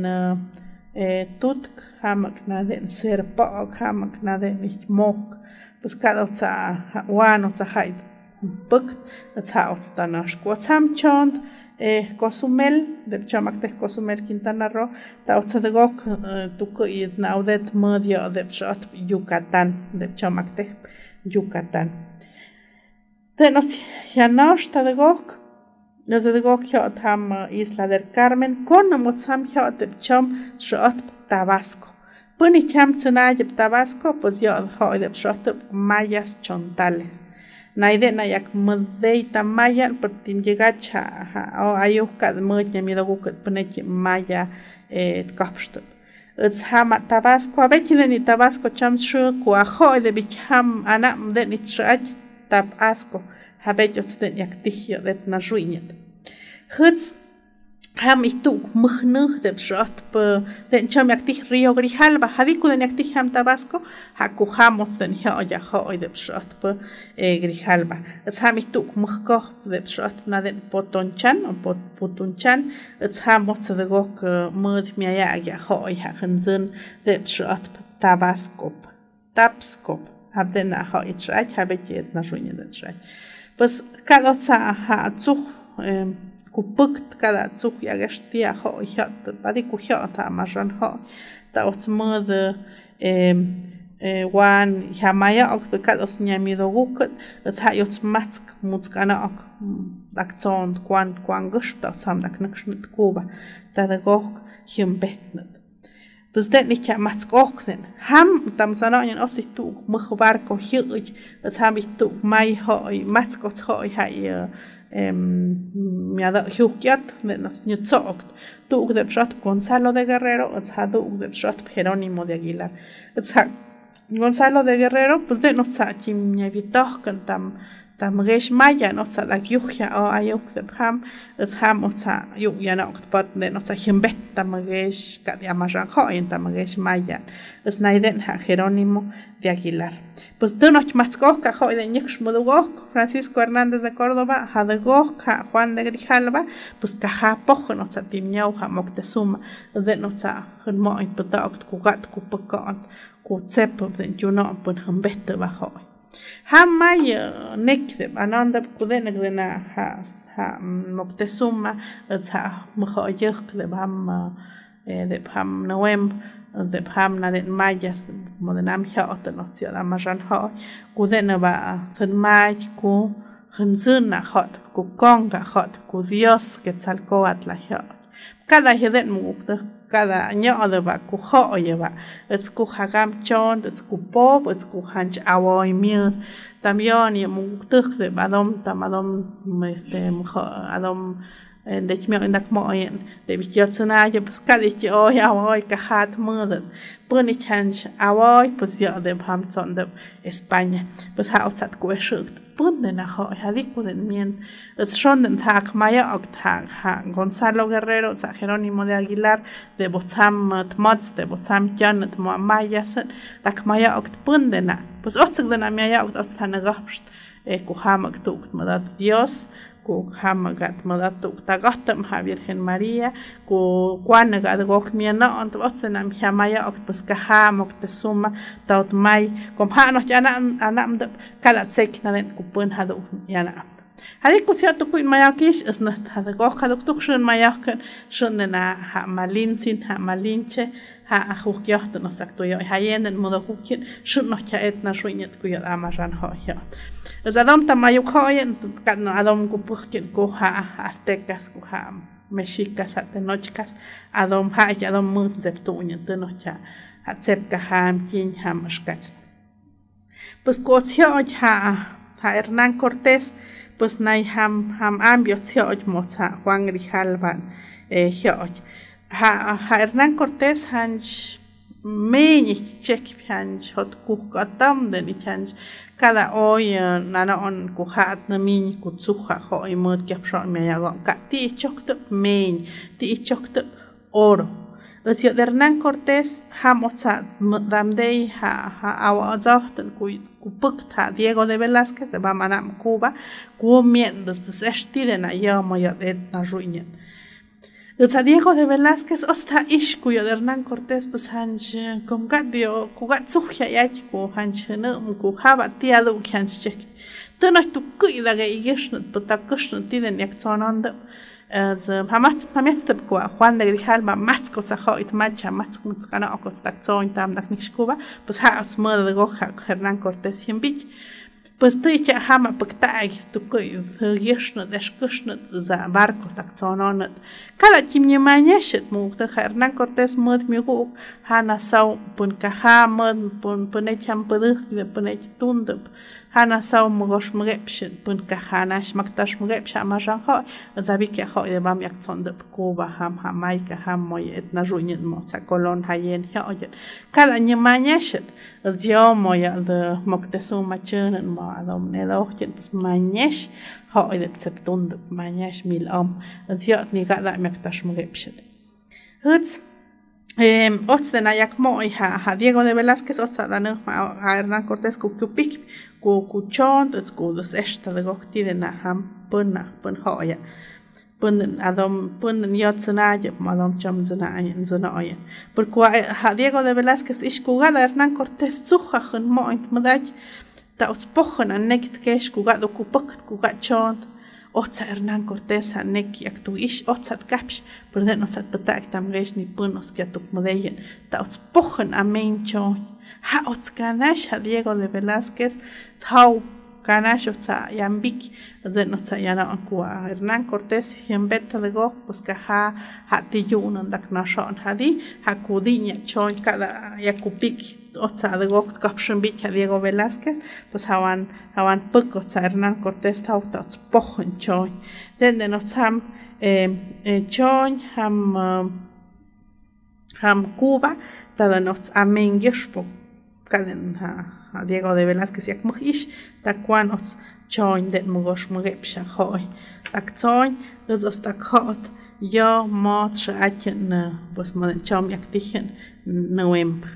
tutk ham naden serpa ham naden ich mok pues cada otsa wan otsa haid bukt az ha otsa nash ko sam chond Cozumel de chamaktech Cozumel Quintana Roo ta otsa de gok tuku it naudet medio de shot Yucatán de chamaktech Yucatán de noche ya nash ta de gok desde de gok hot ham Isla del Carmen con motsam hot de cham shot Tabasco puni cham tsunay Tabasco pues yo hoy de shot mayas chontales naide nayak mdeita maya per tim llegacha o ayuka de moña mi dogu pnech maya kapst it's hama Tabasco abeki ni Tabasco cham shu ku hoy de bicham anam de ni trach Tabasco habet den yak tihyo det na ruinet huts ham ituk muhnu de shot pe den chom yakti Río Grijalba hadiku den yakti ham Tabasco haku hamos den ya hoy de shot pe Grijalba es ham ituk muhko de shot na den Potonchan o Potunchan es hamos de gok mud miaya ya hoy ha hanzen de shot Tabasco Tapsco hab den na hoy trach habe jet na ruine den trach pues cada ha zu kupukt kada tsuk yagastia ho yat padi ku yata maran ho ta otsmod wan yamaya ok kados nyamido guk ta yots matsk mutskana ok akzon kwan gusta sam dak nakshnet kuba ta da gok himbetnet dus det nicht matsk ok den ham tam sanoin ositu mukhbar ko hyj ta bitu mai ho matsk ho ha miada hukiat de nos nyotsokt tu de shot Gonzalo de Guerrero ats hadu de shot Jerónimo de Aguilar ats Gonzalo de Guerrero pues de nos sati nyavitoh tam gesh maya nos sa la yuhya o ayuk de ham ats ham otsa yu yana okt pat de nos sa himbet tam gesh ka de amaran ho en tam gesh maya es naiden ha Jerónimo de Aguilar pues de nos matskok ka ho de nyx modugok Francisco Hernández de Córdoba hadagok Juan de Grijalba pues ka ha poch nos sa timnyau ha Moctezuma es de nos sa mo in patokt ku gat ku pakon ku tsep de juno pun himbet ba ho ham may nekde ananda kudena gdena ha Moctezuma ha mkhoyuk de bam Noem de bam na de mayas modenam hot no ciudad maran ho kudena ba than may ku khunzuna hot ku konga hot ku Dios Quetzalcóatl hot cada jeden mukta cada año de ba ku ho lleva es ku hagam chon es ku pop es ku hanch awoy mir también y muktuk de badom tamadom adom de chmio indak moyen de bichotsna yo pues cada yo awoy ka hat mud puni chanch awoy pues yo de hamson de España pues ha usat ku shukt punde na ho hadiku den mien es schon den tag maya ok tag ha Gonzalo Guerrero sa Jerónimo de Aguilar de botsam tmots de botsam janet mo maya sen tak maya ok punde na pues otsig den maya ok ostana gapst ku hamak tukt modat Dios ku hamagat modat tukt tagatam ha Virgen María ku kwanaga de gok miena ont otsenam maya ok pues ka ha Moctezuma taut mai kom ha no jana anam de kada tsek na den ku pun hadu yana hadi ku sia tu ku mayakish es na hada gok hadu tuk shun mayakan shun na ha malinsin ha malinche ha hukyaht no sakto yo ha yenden modo kukin shun no cha etna shuinet ku yo amaran ho ya es adam tamayuk hoyen kad no adam ku pukin ku ha aztecas ku ha mexicas atenochcas adom ha adom mut zeptuña tenocha atzepka ham kin hamashkats pues kotsio ha Hernán Cortés pues nay ham ambio tsio moza Juan Grijalban ha Hernán Cortés hanch meni chek hanch hot kukatam den hanch cada hoy nana on kuhat na min kutsuha ho imot kapshon me yagon ka ti chokto men ti chokto oro Özio de Hernán Cortés hamotsa damdei ha awazohten ku pukta Diego de Velázquez de Bamanam Cuba ku miendes des estiden a yomo yo etna ruinen Özia Diego de Velázquez osta ishku yo de Hernán Cortés pues hanch con gadio ku gatsuhya yaki ku hanch num ku haba tiadu hanch chek tono tu kuida ga igeshnut putakushnut tiden yak tsonanda Hamatstep kwa Juan de Grijalba matsko sa ho it macha matsko kana okos tak zoin tam dak nixkuba pues ha os moda de goja Hernán Cortés himbich pues tuicha hama paktaig tu kuy yeshno deshkushno za barcos tak zononat kala kimni manyeshet mukta Hernán Cortés mod migu hana saw pun kaha mod pun punecham puduk de punech tundup hana saw mugosh mugepshin pun kahana shmaktash mugepsha maran ho zabike ho de bam yak tsondup Cuba ham Jamaica ham moy etna ruñen moza Colón hayen hoyen kala nyamanyeshet zio moya de Moctezuma chenen mo adom nedochen pues mañesh hoy de septund mañesh mil ziot ni gada mektash mugepshet huts ots de nayak moy ha Diego de Velázquez ots adanu a Hernán Cortés kukupik kuchon ts kudos esta de gokti de naham pun hoya pun adom pun yotsnaje adom cham zana porque ha Diego de Velázquez ish kugada Hernán Cortés tsuha khun moint mudaj ta ots pochen an nekt kesh kugado kupak kugachon otsa Hernán Cortés ha nek yak tu ish otsat kapsh pero den otsat patak tam gesh ni pun os kyatuk modeyen ta ots pochen amen chon ha ots kanash ha Diego de Velázquez tau kanash otsa yambik den otsa yana akwa Hernán Cortés hiembeta de go pues ka ha tiyun andak nashon hadi ha kudinya chon kada yakupik otsa de go kapshen bik ha Diego Velázquez pues hawan puk otsa Hernán Cortés tau tots pochen chon den otsam chon ham Cuba tada nots amen yeshpo kaden ha Diego de Velázquez yak muhish takwan ots choin den mugosh mugepsha hoy tak choin os tak hot yo mot shachen pues moden chom yak tichen November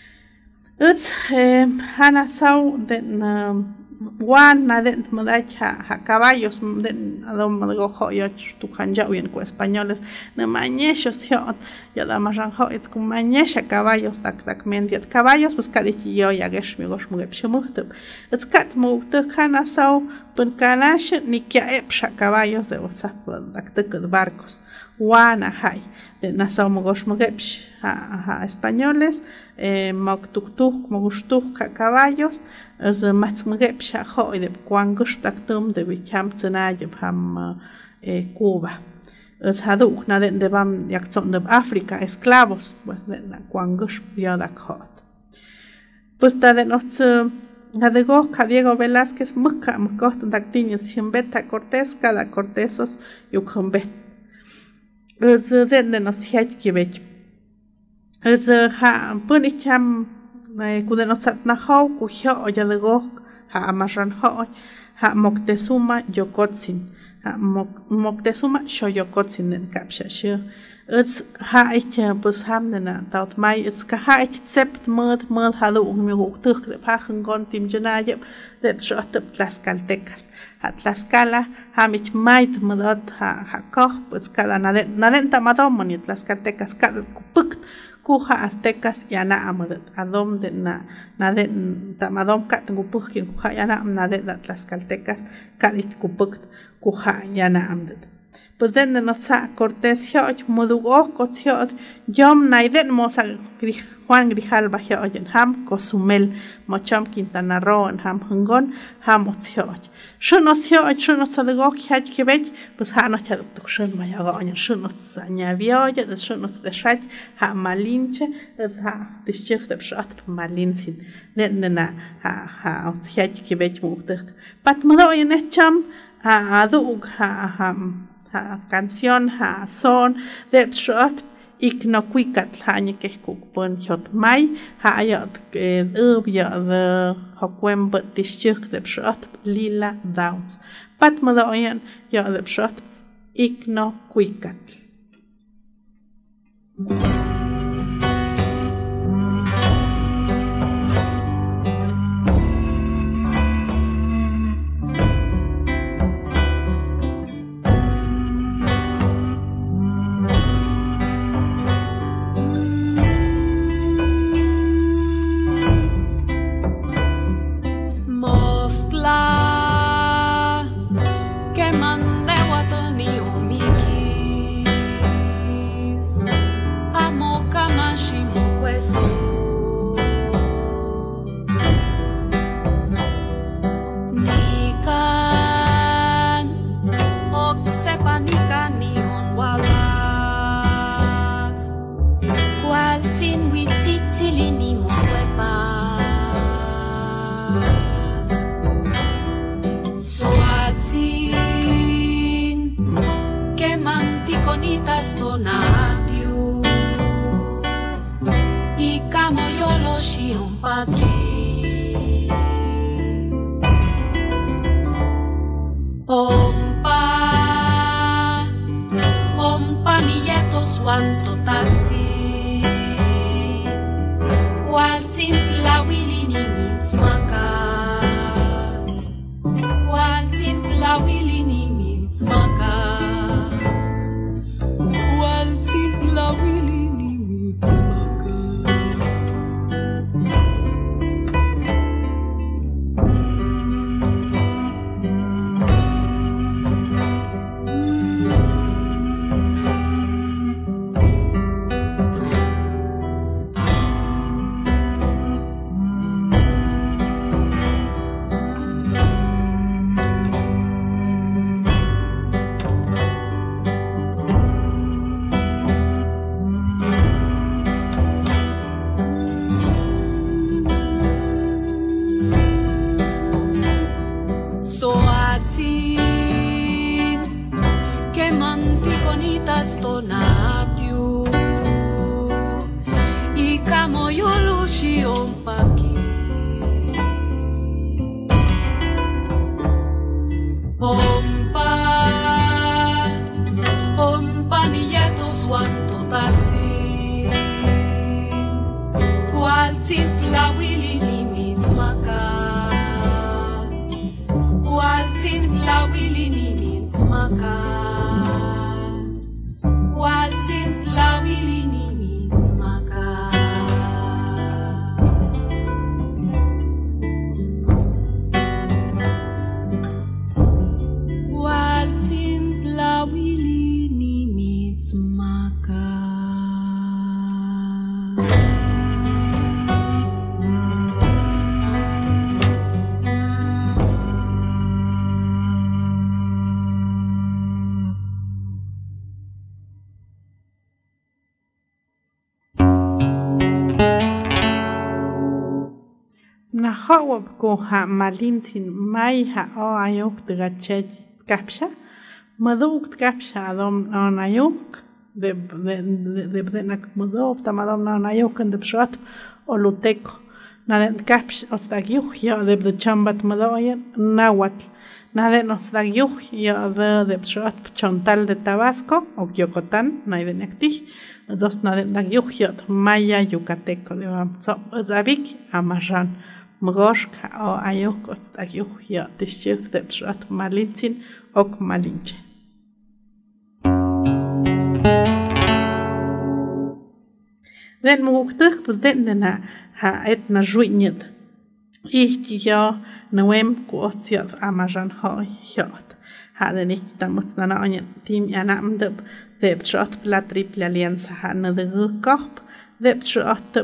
uts hana sau den wan na den modach ha caballos den adom go hoyo tu kanja bien ko españoles na mañeshos hot ya da maran ho it's con mañesha caballos tak mendiat caballos pues kadich yo ya gesh mi gosh mugep shmuhtub it's kat mu tu kana sau pun kanash ni kya epsha caballos de whatsapp dak tek barcos wana hay de na sau mugosh mugep ha españoles mok tuk mogustuk caballos as matsmugep sha hoy de kwangush taktum de bicham tsanay ham Cuba as haduk na de bam yak son de África esclavos pues de la kwangush yadak hot pues ta de nots de go Diego Velázquez mukka mukot daktinis himbeta Cortés cada Cortésos yukhambet as de nots haj kibet as ha punicham kudenotsat na ho ku hyo ya de go ha amaran ho ha Moctezuma Yocotzin ha Moctezuma Xoyocótzin den kapsha shu it's ha ich pues ham na taut mai it's ka ha ich sept mud halu mi tuk de pachen gon tim janaje de shot Tlaxcaltecas ha Tlaxcala ha mich mait mudot ha koch pues kada na den tamadom ni Tlaxcaltecas kada kupuk kuha aztecas yana amadet adom de na de tamadom kat ngupukin kuha yana na de Tlaxcaltecas kadit kupuk kuha yana amdet pues den de notsa Cortés hoj modugo kothiot yom naiden mosa Juan Grijalva hojen ham Cozumel mocham Quintana Roo ham hungon ham othiot shunot sadego haj kibet pues ha not chad tukshun mayagon shunot nyavioje de shunot de shaj ha malinche es ha tishich de shat malinsin den na ha haj kibet mutek pat modo yenecham ha adug ha canción ha son de shot iknoquicatl hañe que kukpon hot mai ha yot ubya de hokwem but tishich de shot Lila Downs pat modo oyen yo de shot iknoquicatl Ompa niyetos wanto tatsi Waltzin tlawili nimitz makas Waltzin tlawili nimitz makas Waltzin tlawili nimitz makas Tonatiu I kamoyolushi ompaki Ompa niyetos wanto tatsi Waltzin tlawili nimitz makas Waltzin tlawili nimitz makas Waltzin tlawili nimitz makas Waltzin tlawili nimitz makas Nahawab ko ha malintin may ha o ayok de kapsha maduk kapsha adom on ayok de nak madop tamadom on ayok en de pshat o luteko na den kapsh ostagyuh ya de chambat madoyen nawat na den ostagyuh ya de pshat chontal de Tabasco o Yucatán na den akti dos na den dagyuh ya maya yucateco de zabik amarran Mgoshka o ayok ostagyuh ya tishchik de pshat malintin ok malinche. Den mugtuk pues den na ha etna juinyet. Ich ja nawem ku otsiat amajan ho jot. Ha den ich tamut na onyen tim yanam de pshat la triple alianza ha na de gukop de pshat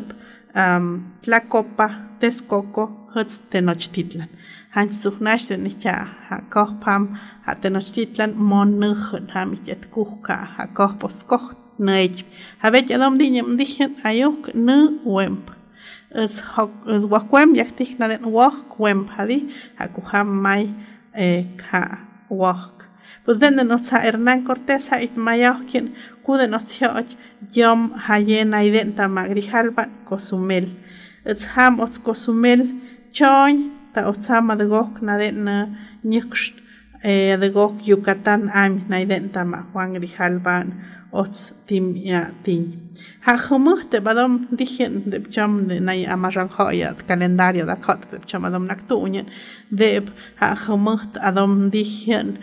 tlacopa Texcoco huts Tenochtitlan. Hans suchnash den ich ja ha kohpam ha Tenochtitlan mon nuchen ha mich et kuchka ha kohpos kocht neich. Ha vet yadom dinyem dichen ayok nu wemp. Es wakwem yaktik na den wak wemp hadi ha kuham mai ka wak. Pues den otsa Hernán Cortés ha it mayahkin kuden otsioj yom hayen aidenta magrijalban Cozumel. It's ham ots Cozumel choin ta otsama de gok na den nyxt de gok Yucatán am na identa ma Juan Grijalban ots tim ya tin. Ha khumuhte badom dichen de cham de nay amaran khoya calendario da khat de cham adom naktuñen de ha khumuht adom dichen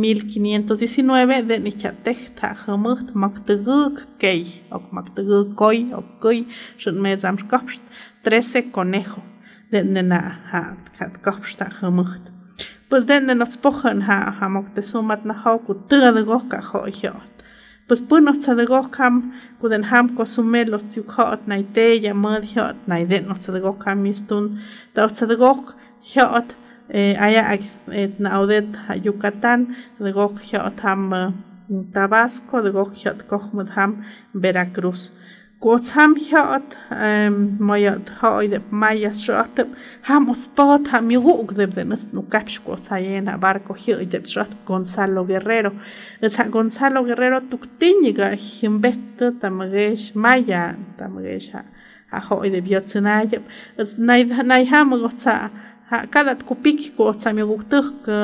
1519 de nichatek ta khumuht maktuguk kei ok maktuguk koi ok koi shun me zam skopst 13 conejo de na ha kopsta khumuht. Pues den nos pochen ha moktesumat na hoku tuga de goka khoyot. Pues punos de gokam kuden ham Cozumel los yukot na ideya mudhot na iden nos de gokam mistun da de gok hot aya na audet Yucatán de gok hot ham Tabasco de gok hot kohmud ham Veracruz. Gotsam hot mayat hoy de mayas shot ham spot ham yug de denas no kapsh gotsayena barco hoy de shot Gonzalo Guerrero. Es Gonzalo Guerrero tuktinga himbet tamagesh maya tamagesh ha hoy de biotsenaya. Es nay ham gotsa ha cada kupik gotsam yug tuk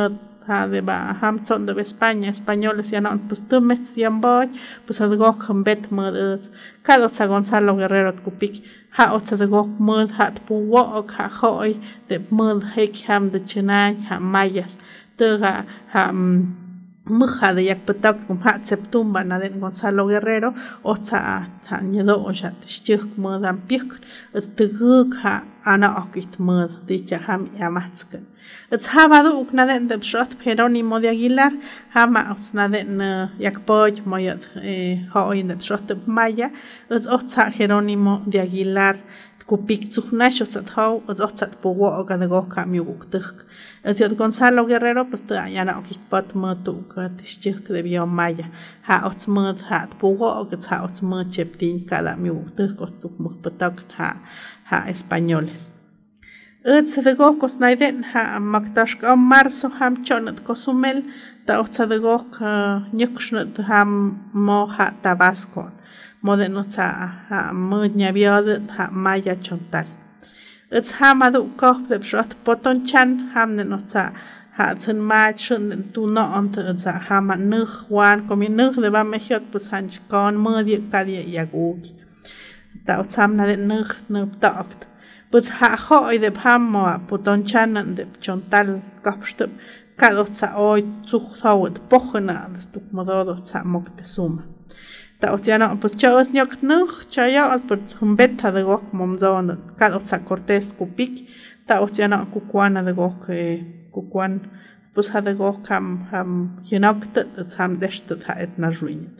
ha de ba ham son de España españoles ya no pues tumets yamboy pues adgo khambet mud cada otsa Gonzalo Guerrero kupik ha otsa de go mud hat pu wo ha hoy de mud hek ham de chenay ha mayas tega ha muja de yak patak kum ha septumba na den Gonzalo Guerrero otsa ha nyedo osha tishuk mud am pik estguk ha ana okit mud de ham yamatskan it's havado uknaden de shot Jerónimo de Aguilar hama utsnaden yakpoy moyat hoy de shot maya it's otsa Jerónimo de Aguilar kupik tsuknasho satho it's otsa powo oga de goka miuguk it's yot Gonzalo Guerrero pues ta yana okipot motu ka tishik de bio maya ha otsmod ha powo oga ha otsmod cheptin kada miuguk otuk mukpatak ha españoles it's the gok osnaiden ha maktash marzo ham chonat Cozumel ta otsa the gok nyukshnut ham mo ha Tabasco modenotsa ha mudnya biod ha maya chontal it's hamadu ko the shot Potonchan ham nenotsa ha thin ma chun tu no ont za hama nug wan komi nug de ba mejot pues hanch kon mudi kadia yaguk ta otsam na de nug takt pues ha hoy de pamo Potonchan de chontal kapstup kadotsa oy zuchtawt pochna das tuk mododo tsa Moctezuma ta otsiana pues chaos nyok nug chaya al per humbeta de gok momzon kadotsa Cortés kupik ta otsiana kukwana de gok kukwan pues ha de gok ham yenokt tsam deshtet ha etna ruinit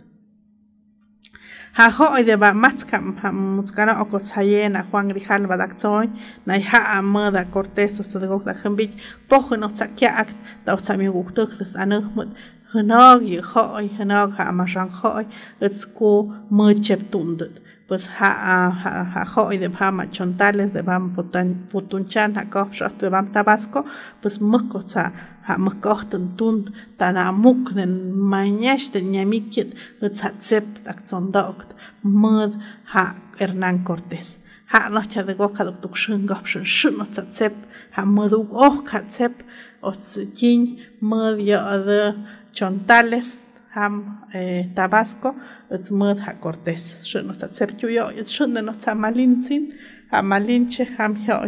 ha hoy de ba matskam ham mutskana okos hayena Juan Grijal badakzoy na ha amada Cortés so de gok da hambik pochno tsakyak ta otsami guktuk das anuhmut Hanog y hoy hanog ha masang hoy it's ko muchep tundet pues ha hoy de bama chontales de bam Potonchan ha kopshot de bam Tabasco pues mukotsa ha mukohtun tund tana muk den mañash de nyamikit it's ha tsep akzondokt mud ha Hernán Cortés ha nocha de goka doktuk shungopshun shunot tsep ha muduk ha tsep ots kin mud ya de chontales ham Tabasco it's mud ha Cortés shunot tsep yo it's shunot malinzin ha malinche ham yo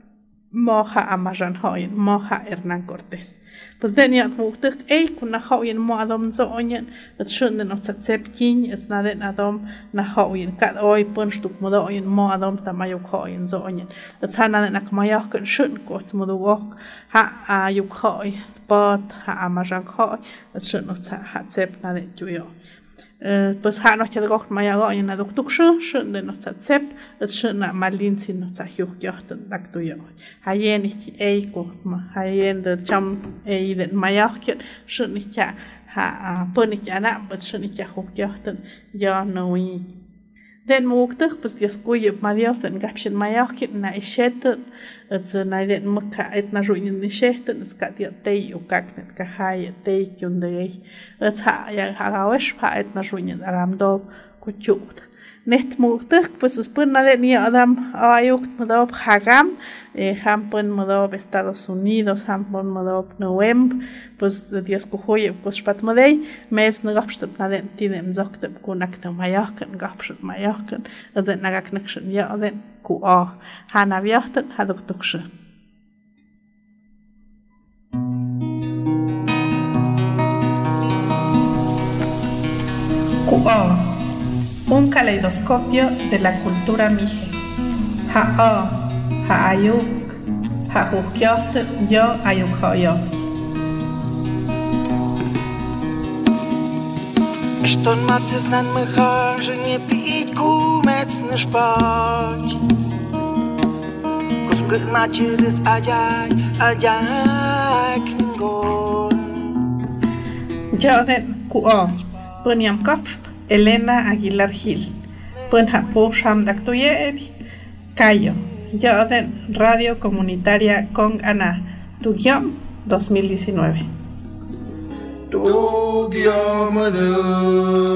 moja amajan hoy moja Hernán Cortés pues denia muktuk kuna hoyen mo adom zoyen it's shunot tsep kin it's naden adom na hoyen kad oy punstuk modoyen mo adom tamayo hoyen zoyen it's hana na kmayok shun ko it's modok ha ayuk hoy spot ha amajan hoy it's shunot ha tsep naden yo pues ha no chad gok maya go na doktuk shun de no tsep it's shun na malin sin no tsa hyuk yohten daktu yo hayen ko hayen de cham de maya kyet shun cha ha ponik ana but shun cha hyuk yohten yo no wi den muktuk pues dios kuye madios den gapshin maya kyet na ishet it's na den mukka et na ruin ni shet it's ka dia tei ukak net ka hay tei yunde it's ha ya hagawesh pa et na ruin agam do kuchut net muktuk pues spun na den ya adam ayuk modob hagam hampon modob Estados Unidos hampon modob November pues dios kuhoye kuspat modei mes na gapsht na den tinem zoktep kunak na mayaken gapsht mayaken den nagak nakshn ya den ku hana vyahten hadoktukshe ku un caleidoscopio de la cultura mije ha ayuk ha hukyohten yo ayuk hoyo Что мать знан мы хуже не пить кумец не шпать. Кусгут мачи зис ajay kningon. Joden kuo poniam kop Elena Aguilar Gil pon hapo sham daktuyebi Cayo Joden Radio Comunitaria Kong Ana Tugyom 2019 Tugyom